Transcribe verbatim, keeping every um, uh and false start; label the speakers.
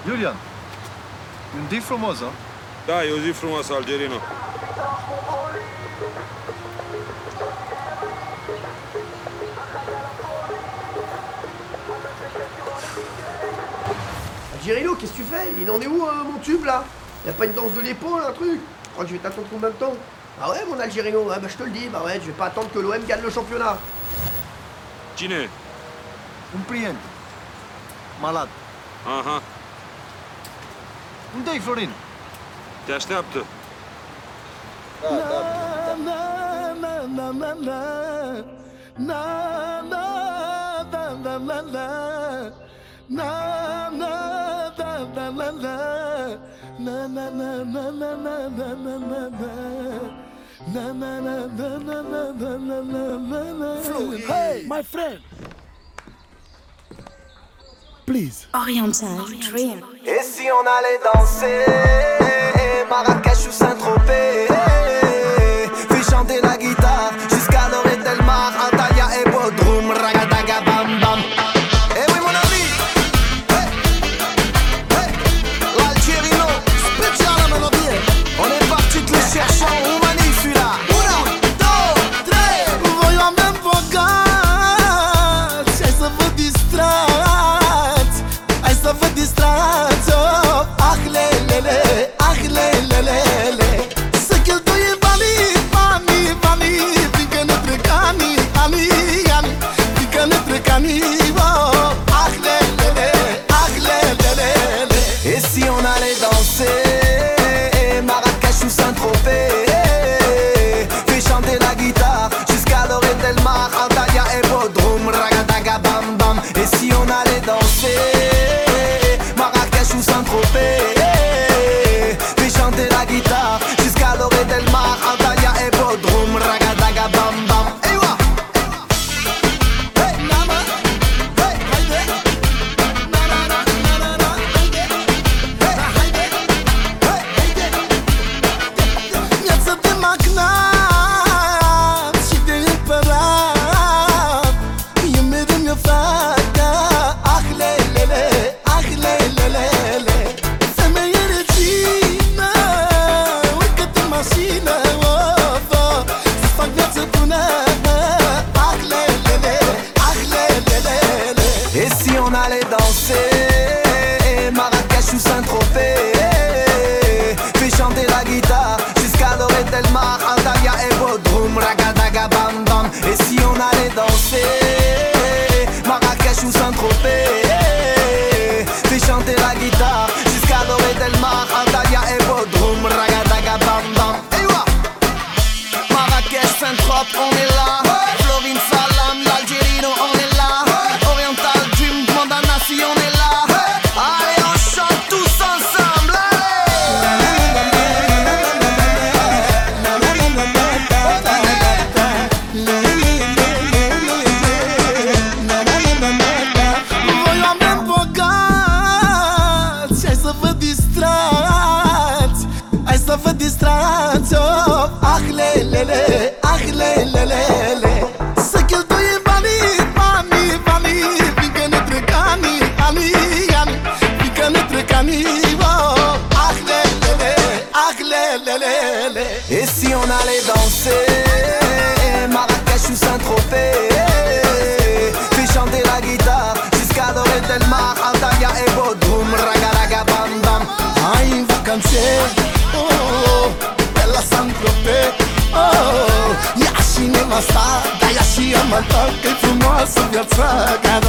Speaker 1: Iulian, e un zi frumos, a?
Speaker 2: Da, e o zi frumoasă, Algerino.
Speaker 3: Algerino, qu'est-ce que tu fais? Il en est où, hein, mon tube, là? Y'a pas une danse de l'épaule, un truc? Je crois que je vais t'attendre combien de temps? Ah ouais, mon Algerino, ouais, bah je te le dis, bah ouais, je vais pas attendre que l'O M gagne le championnat.
Speaker 2: Cine?
Speaker 1: Un prieten. Malad.
Speaker 2: Aha,
Speaker 1: Unde-i, Florin?
Speaker 2: te așteaptă.
Speaker 4: Hey, my friend. Please.
Speaker 5: Oriental Dream.
Speaker 6: Et si on allait danser Marrakech ou Saint-Tropez, puis chanter la guitare jusqu'à l'orée del Mar, Antalya et Bodrum, ragadaga bam bam. Eh oui mon ami, hey, hey, l'Algerino, spécial la mélodie. On est parti te le chercher, où manie celui-là. Uno, deux, tres. Voglio avem bogat, hai să vă distrați, hai să vă distrați, oh, ah lelele, ah lelelele. Să cheltuim banii, banii, banii, fiindcă ne trec anii, anii, anii, fiindcă ne trec anii, oh, ah lelele, ah lelelele. Et si on allait danser Marrakech ou Saint-Tropez, puis chanter la guitare jusqu'à l'orée del Mar, Antalya et Bodrum, ragadaga bam bam. Et si on allait danser Marrakech ou Saint-Tropez, puis chanter la guitare jusqu'à l'orée del Mar, Antalya et Bodrum, ragadaga bam bam. Hey, wa! Hey, mama! Hey, haide! Na, na, na, na, na, na, haide! Hey, haide! Hey, haide! Viață de magnat și de împărat, e mereu mi-o fata, ah lelele, ah lelelele. Femeie regină, urcă-te în mașină, of, of, să-ți fac viață bună, ah lelele, ah lelelele. Et si on allait danser Marrakech ou Saint-Tropez, puis chanter la guitare jusqu'à l'orée del Mar, Antalya et Bodrum, ragadaga bam bam. Et si on allait danser Marrakech ou Saint-Tropez, puis chanter la guitare jusqu'à l'orée del Mar, Antalya et Bodrum, ragadaga bam bam. Hey, wa! Marrakech, Saint-Tropez, on est là. Florin Salam, l'Algerino, on est là. Oriental Dream, Mandana, si on est là. Allez, on chante tous ensemble. Voi oameni bogați, hai să vă distrați, hai să vă distrați, oh, ah lelele, ah lelelele. Să cheltuim banii, banii, banii, fiindcă ne trec anii, anii, anii, fiindcă ne trec anii, oh, ah lelele, ah lelelele. Et si on allait danser Marrakech ou Saint-Tropez, puis chanter la guitare jusqu'à l'orée del Mar, Antalya et Bodrum, ragadaga bam bam. Hai în vacanțe, oh, pe la Saint-Tropez, oh, ia și nevasta, dar ia și amanta, că-i frumoasă viața, care